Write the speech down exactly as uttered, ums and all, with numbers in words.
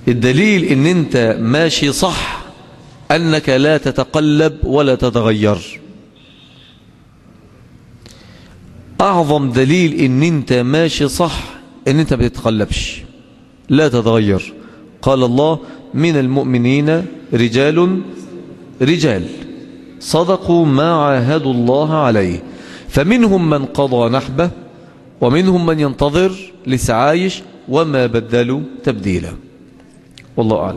الدليل ان انت ماشي صح انك لا تتقلب ولا تتغير. اعظم دليل ان انت ماشي صح ان انت ما بتتقلبش لا تتغير. قال الله من المؤمنين رجال رجال صدقوا ما عاهدوا الله عليه فمنهم من قضى نحبه ومنهم من ينتظر لسه عايش وما بدلوا تبديلا. والله أعلم.